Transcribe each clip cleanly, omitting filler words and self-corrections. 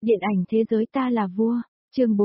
Điện ảnh thế giới ta là vua, chương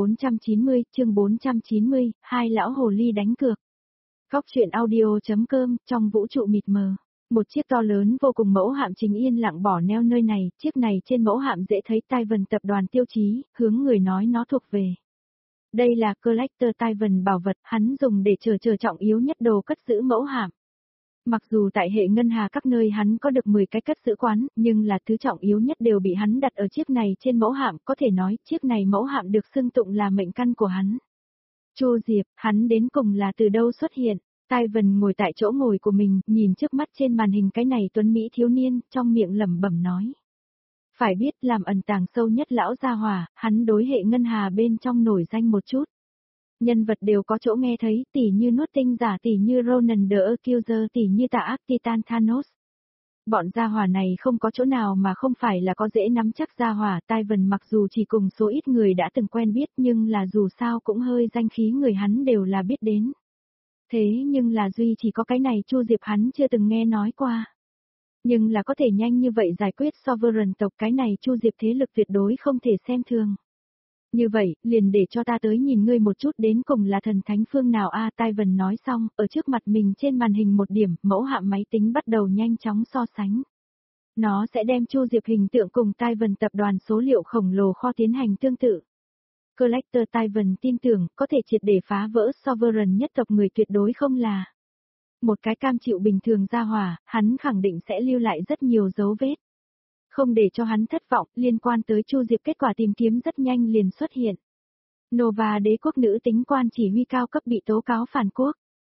490, hai lão hồ ly đánh cược. Góc truyện audio.com, trong vũ trụ mịt mờ. Một chiếc to lớn vô cùng mẫu hạm chính yên lặng bỏ neo nơi này, chiếc này trên mẫu hạm dễ thấy Tivan tập đoàn tiêu chí, hướng người nói nó thuộc về. Đây là Collector Tivan bảo vật, hắn dùng để chờ trọng yếu nhất đồ cất giữ mẫu hạm. Mặc dù tại hệ ngân hà các nơi hắn có được 10 cái cất giữ quán, nhưng là thứ trọng yếu nhất đều bị hắn đặt ở chiếc này trên mẫu hạm, có thể nói chiếc này mẫu hạm được xưng tụng là mệnh căn của hắn. Chu Diệp, hắn đến cùng là từ đâu xuất hiện? Tivan ngồi tại chỗ ngồi của mình, nhìn trước mắt trên màn hình cái này tuấn Mỹ thiếu niên, trong miệng lẩm bẩm nói. Phải biết làm ẩn tàng sâu nhất lão gia hỏa, hắn đối hệ ngân hà bên trong nổi danh một chút. Nhân vật đều có chỗ nghe thấy, tỉ như nuốt tinh giả, tỉ như Ronan the Accuser, tỉ như tà ác Titan Thanos. Bọn gia hỏa này không có chỗ nào mà không phải là có dễ nắm chắc gia hỏa. Tivan mặc dù chỉ cùng số ít người đã từng quen biết nhưng là dù sao cũng hơi danh khí người hắn đều là biết đến. Thế nhưng là duy chỉ có cái này Chu Diệp hắn chưa từng nghe nói qua. Nhưng là có thể nhanh như vậy giải quyết Sovereign tộc, cái này Chu Diệp thế lực tuyệt đối không thể xem thường. Như vậy, liền để cho ta tới nhìn ngươi một chút đến cùng là thần thánh phương nào a. Tivan nói xong, ở trước mặt mình trên màn hình một điểm, mẫu hạm máy tính bắt đầu nhanh chóng so sánh. Nó sẽ đem Chu Diệp hình tượng cùng Tivan tập đoàn số liệu khổng lồ kho tiến hành tương tự. Collector Tivan tin tưởng có thể triệt để phá vỡ Sovereign nhất tộc người tuyệt đối không là một cái cam chịu bình thường gia hỏa, hắn khẳng định sẽ lưu lại rất nhiều dấu vết. Không để cho hắn thất vọng, liên quan tới Chu Diệp kết quả tìm kiếm rất nhanh liền xuất hiện. Nova đế quốc nữ tính quan chỉ huy cao cấp bị tố cáo phản quốc.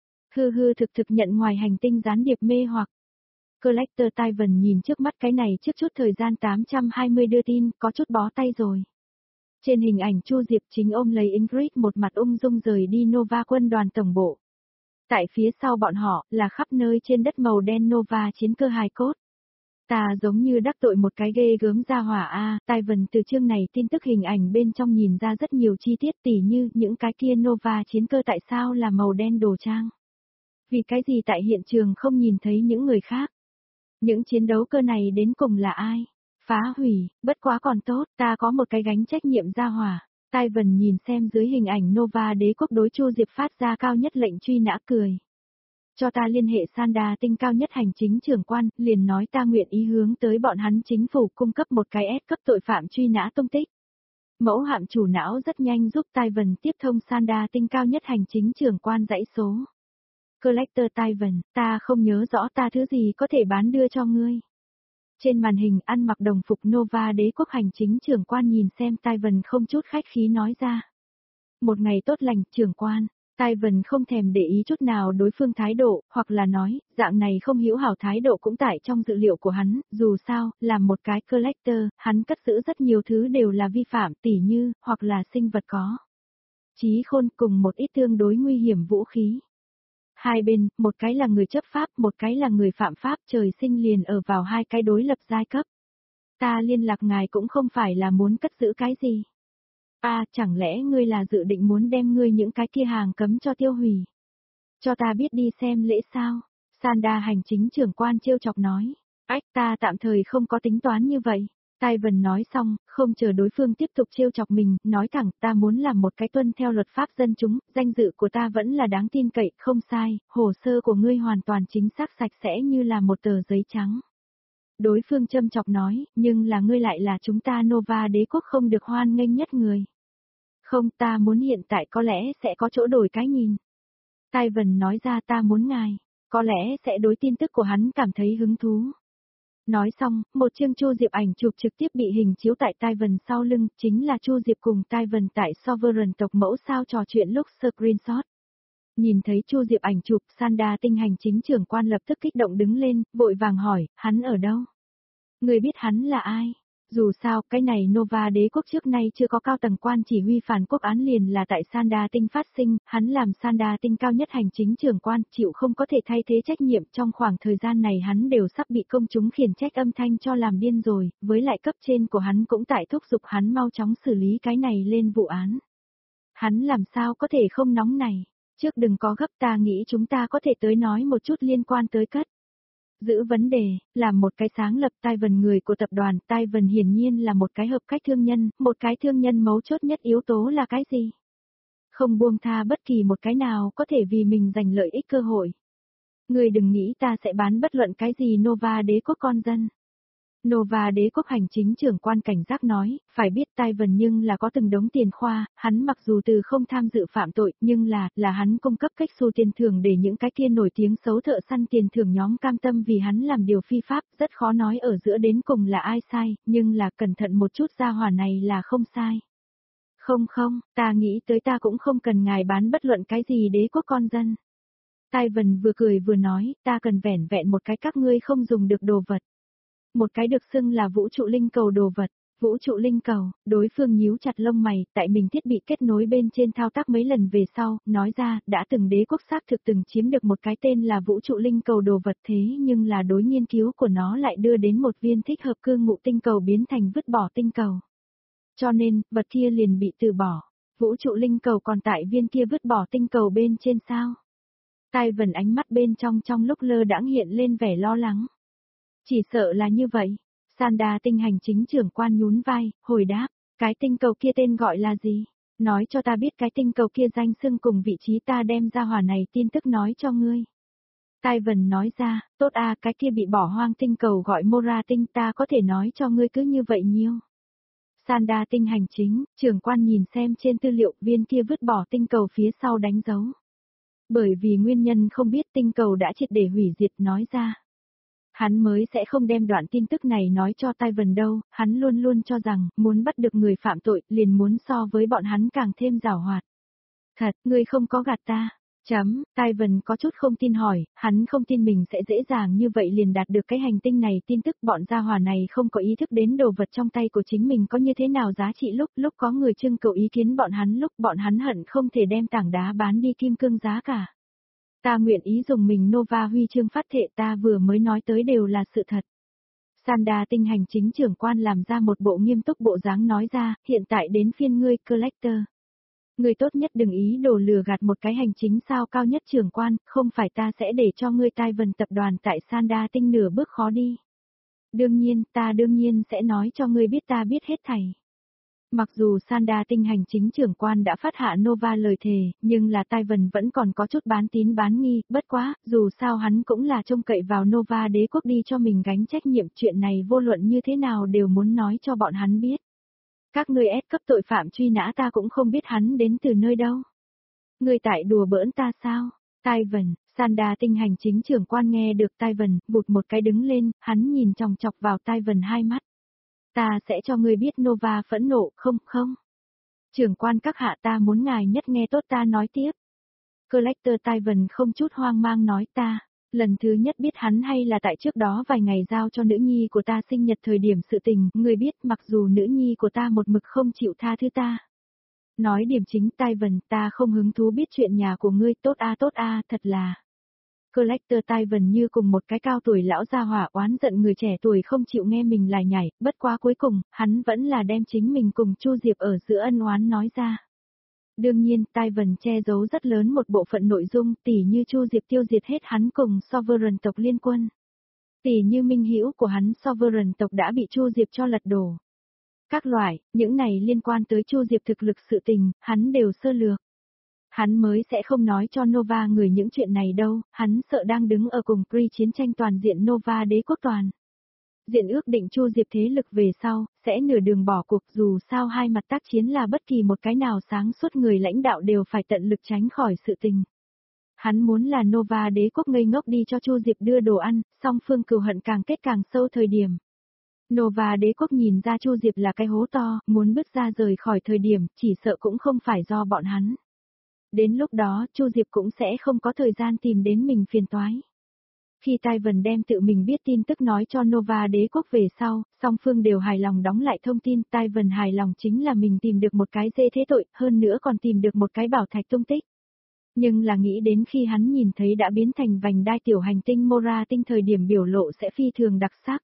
Hư thực nhận ngoài hành tinh gián điệp mê hoặc. Collector Tivan nhìn trước mắt cái này trước chút thời gian 820 đưa tin, có chút bó tay rồi. Trên hình ảnh Chu Diệp chính ôm lấy Ingrid một mặt ung dung rời đi Nova quân đoàn tổng bộ. Tại phía sau bọn họ là khắp nơi trên đất màu đen Nova chiến cơ hài cốt. Ta giống như đắc tội một cái ghê gớm gia hỏa a. Tivan từ chương này tin tức hình ảnh bên trong nhìn ra rất nhiều chi tiết, tỉ như những cái kia Nova chiến cơ tại sao là màu đen đồ trang. Vì cái gì tại hiện trường không nhìn thấy những người khác. Những chiến đấu cơ này đến cùng là ai? Phá hủy, bất quá còn tốt, ta có một cái gánh trách nhiệm gia hỏa. Tivan nhìn xem dưới hình ảnh Nova đế quốc đối Chu Diệp phát ra cao nhất lệnh truy nã cười. Cho ta liên hệ Sanda tinh cao nhất hành chính trưởng quan, liền nói ta nguyện ý hướng tới bọn hắn chính phủ cung cấp một cái S cấp tội phạm truy nã tung tích. Mẫu hạm chủ não rất nhanh giúp Tivan tiếp thông Sanda tinh cao nhất hành chính trưởng quan dãy số. Collector Tivan, ta không nhớ rõ ta thứ gì có thể bán đưa cho ngươi. Trên màn hình ăn mặc đồng phục Nova đế quốc hành chính trưởng quan nhìn xem Tivan không chút khách khí nói ra. Một ngày tốt lành, trưởng quan. Tivan không thèm để ý chút nào đối phương thái độ, hoặc là nói, dạng này không hữu hảo thái độ cũng tại trong dự liệu của hắn, dù sao, làm một cái collector, hắn cất giữ rất nhiều thứ đều là vi phạm, tỉ như, hoặc là sinh vật có trí khôn cùng một ít tương đối nguy hiểm vũ khí. Hai bên, một cái là người chấp pháp, một cái là người phạm pháp, trời sinh liền ở vào hai cái đối lập giai cấp. Ta liên lạc ngài cũng không phải là muốn cất giữ cái gì. Chẳng lẽ ngươi là dự định muốn đem ngươi những cái kia hàng cấm cho tiêu hủy? Cho ta biết đi xem lễ sao? Sanda hành chính trưởng quan trêu chọc nói. Ta tạm thời không có tính toán như vậy. Tivan nói xong, không chờ đối phương tiếp tục trêu chọc mình, nói thẳng ta muốn làm một cái tuân theo luật pháp dân chúng, danh dự của ta vẫn là đáng tin cậy, không sai, hồ sơ của ngươi hoàn toàn chính xác sạch sẽ như là một tờ giấy trắng. Đối phương châm chọc nói, nhưng là ngươi lại là chúng ta Nova đế quốc không được hoan nghênh nhất người. Không, ta muốn hiện tại có lẽ sẽ có chỗ đổi cái nhìn. Tivan nói ra ta muốn ngài, có lẽ sẽ đối tin tức của hắn cảm thấy hứng thú. Nói xong, một chương Chu Diệp ảnh chụp trực tiếp bị hình chiếu tại Tivan sau lưng, chính là Chu Diệp cùng Tivan tại Sovereign tộc mẫu sao trò chuyện lúc screenshot. Nhìn thấy Chu Diệp ảnh chụp, Sanda tinh hành chính trưởng quan lập tức kích động đứng lên, vội vàng hỏi, hắn ở đâu? Người biết hắn là ai? Dù sao, cái này Nova đế quốc trước nay chưa có cao tầng quan chỉ huy phản quốc án liền là tại Sanda tinh phát sinh, hắn làm Sanda tinh cao nhất hành chính trưởng quan, chịu không có thể thay thế trách nhiệm, trong khoảng thời gian này hắn đều sắp bị công chúng khiển trách âm thanh cho làm điên rồi, với lại cấp trên của hắn cũng tại thúc giục hắn mau chóng xử lý cái này lên vụ án. Hắn làm sao có thể không nóng này, trước đừng có gấp, ta nghĩ chúng ta có thể tới nói một chút liên quan tới cất Giữ vấn đề, làm một cái sáng lập Taiwan người của tập đoàn Taiwan hiển nhiên là một cái hợp cách thương nhân, một cái thương nhân mấu chốt nhất yếu tố là cái gì? Không buông tha bất kỳ một cái nào có thể vì mình giành lợi ích cơ hội. Người đừng nghĩ ta sẽ bán bất luận cái gì Nova đế quốc con dân. Nova đế quốc hành chính trưởng quan cảnh giác nói, phải biết Taiwan nhưng là có từng đống tiền khoa, hắn mặc dù từ không tham dự phạm tội, nhưng là hắn cung cấp cách xu tiền thưởng để những cái kia nổi tiếng xấu thợ săn tiền thưởng nhóm cam tâm vì hắn làm điều phi pháp, rất khó nói ở giữa đến cùng là ai sai, nhưng là cẩn thận một chút gia hỏa này là không sai. Không, ta nghĩ tới ta cũng không cần ngài bán bất luận cái gì đế quốc con dân. Taiwan vừa cười vừa nói, ta cần vẻn vẹn một cái các ngươi không dùng được đồ vật. Một cái được xưng là vũ trụ linh cầu đồ vật, vũ trụ linh cầu, đối phương nhíu chặt lông mày, tại mình thiết bị kết nối bên trên thao tác mấy lần về sau, nói ra, đã từng đế quốc xác thực từng chiếm được một cái tên là vũ trụ linh cầu đồ vật thế nhưng là đối nghiên cứu của nó lại đưa đến một viên thích hợp cư ngụ tinh cầu biến thành vứt bỏ tinh cầu. Cho nên, vật kia liền bị từ bỏ. Vũ trụ linh cầu còn tại viên kia vứt bỏ tinh cầu bên trên sao? Taiwan ánh mắt bên trong lúc lơ đãng hiện lên vẻ lo lắng. Chỉ sợ là như vậy. Sanda tinh hành chính trưởng quan nhún vai, hồi đáp, cái tinh cầu kia tên gọi là gì? Nói cho ta biết cái tinh cầu kia danh xưng cùng vị trí ta đem ra hỏa này tin tức nói cho ngươi. Taiwan nói ra, tốt cái kia bị bỏ hoang tinh cầu gọi Mora tinh ta có thể nói cho ngươi cứ như vậy nhiêu. Sanda tinh hành chính, trưởng quan nhìn xem trên tư liệu viên kia vứt bỏ tinh cầu phía sau đánh dấu. Bởi vì nguyên nhân không biết tinh cầu đã triệt để hủy diệt nói ra. Hắn mới sẽ không đem đoạn tin tức này nói cho Taiwan đâu, hắn luôn luôn cho rằng, muốn bắt được người phạm tội, liền muốn so với bọn hắn càng thêm giàu hoạt. Thật, ngươi không có gạt ta. Taiwan có chút không tin hỏi, hắn không tin mình sẽ dễ dàng như vậy liền đạt được cái hành tinh này tin tức bọn gia hỏa này không có ý thức đến đồ vật trong tay của chính mình có như thế nào giá trị lúc có người trưng cầu ý kiến bọn hắn lúc bọn hắn hận không thể đem tảng đá bán đi kim cương giá cả. Ta nguyện ý dùng mình Nova huy chương phát thệ ta vừa mới nói tới đều là sự thật. Sanda tinh hành chính trưởng quan làm ra một bộ nghiêm túc bộ dáng nói ra, hiện tại đến phiên ngươi Collector. Ngươi tốt nhất đừng ý đồ lừa gạt một cái hành chính sao cao nhất trưởng quan, không phải ta sẽ để cho ngươi Taiwan tập đoàn tại Sanda tinh nửa bước khó đi. Đương nhiên sẽ nói cho ngươi biết ta biết hết thảy. Mặc dù Sanda tinh hành chính trưởng quan đã phát hạ Nova lời thề, nhưng là Taiwan vẫn còn có chút bán tín bán nghi, bất quá, dù sao hắn cũng là trông cậy vào Nova đế quốc đi cho mình gánh trách nhiệm chuyện này vô luận như thế nào đều muốn nói cho bọn hắn biết. Các ngươi ép cấp tội phạm truy nã ta cũng không biết hắn đến từ nơi đâu. Ngươi tại đùa bỡn ta sao? Taiwan, Sanda tinh hành chính trưởng quan nghe được Taiwan, vụt một cái đứng lên, hắn nhìn chòng chọc vào Taiwan hai mắt. Ta sẽ cho ngươi biết Nova phẫn nộ không? Trưởng quan các hạ ta muốn ngài nhất nghe tốt ta nói tiếp. Collector Taiwan không chút hoang mang nói ta, lần thứ nhất biết hắn hay là tại trước đó vài ngày giao cho nữ nhi của ta sinh nhật thời điểm sự tình, ngươi biết mặc dù nữ nhi của ta một mực không chịu tha thứ ta. Nói điểm chính Taiwan ta không hứng thú biết chuyện nhà của ngươi tốt thật là. Collector Taiwan như cùng một cái cao tuổi lão gia hỏa oán giận người trẻ tuổi không chịu nghe mình lải nhải, bất quá cuối cùng, hắn vẫn là đem chính mình cùng Chu Diệp ở giữa ân oán nói ra. Đương nhiên, Taiwan che giấu rất lớn một bộ phận nội dung, tỉ như Chu Diệp tiêu diệt hết hắn cùng Sovereign tộc liên quân. Tỉ như minh hữu của hắn Sovereign tộc đã bị Chu Diệp cho lật đổ. Các loại, những này liên quan tới Chu Diệp thực lực sự tình, hắn đều sơ lược. Hắn mới sẽ không nói cho Nova người những chuyện này đâu, hắn sợ đang đứng ở cùng Kree chiến tranh toàn diện Nova đế quốc toàn. Diện ước định Chu Diệp thế lực về sau, sẽ nửa đường bỏ cuộc dù sao hai mặt tác chiến là bất kỳ một cái nào sáng suốt người lãnh đạo đều phải tận lực tránh khỏi sự tình. Hắn muốn là Nova đế quốc ngây ngốc đi cho Chu Diệp đưa đồ ăn, song phương cừu hận càng kết càng sâu thời điểm. Nova đế quốc nhìn ra Chu Diệp là cái hố to, muốn bước ra rời khỏi thời điểm, chỉ sợ cũng không phải do bọn hắn. Đến lúc đó, Chu Diệp cũng sẽ không có thời gian tìm đến mình phiền toái. Khi Taiwan đem tự mình biết tin tức nói cho Nova đế quốc về sau, song phương đều hài lòng đóng lại thông tin, Taiwan hài lòng chính là mình tìm được một cái dê thế tội, hơn nữa còn tìm được một cái bảo thạch tung tích. Nhưng là nghĩ đến khi hắn nhìn thấy đã biến thành vành đai tiểu hành tinh Mora tinh thời điểm biểu lộ sẽ phi thường đặc sắc.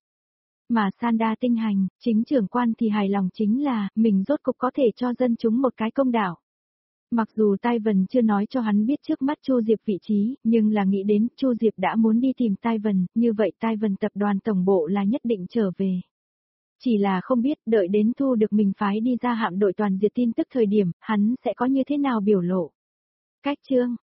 Mà Sanda tinh hành, chính trưởng quan thì hài lòng chính là, mình rốt cục có thể cho dân chúng một cái công đạo. Mặc dù Tai Vân chưa nói cho hắn biết trước mắt Chu Diệp vị trí, nhưng là nghĩ đến Chu Diệp đã muốn đi tìm Tai Vân, như vậy Tai Vân tập đoàn tổng bộ là nhất định trở về. Chỉ là không biết đợi đến thu được mình phái đi ra hạm đội toàn diệt tin tức thời điểm, hắn sẽ có như thế nào biểu lộ. Cách chương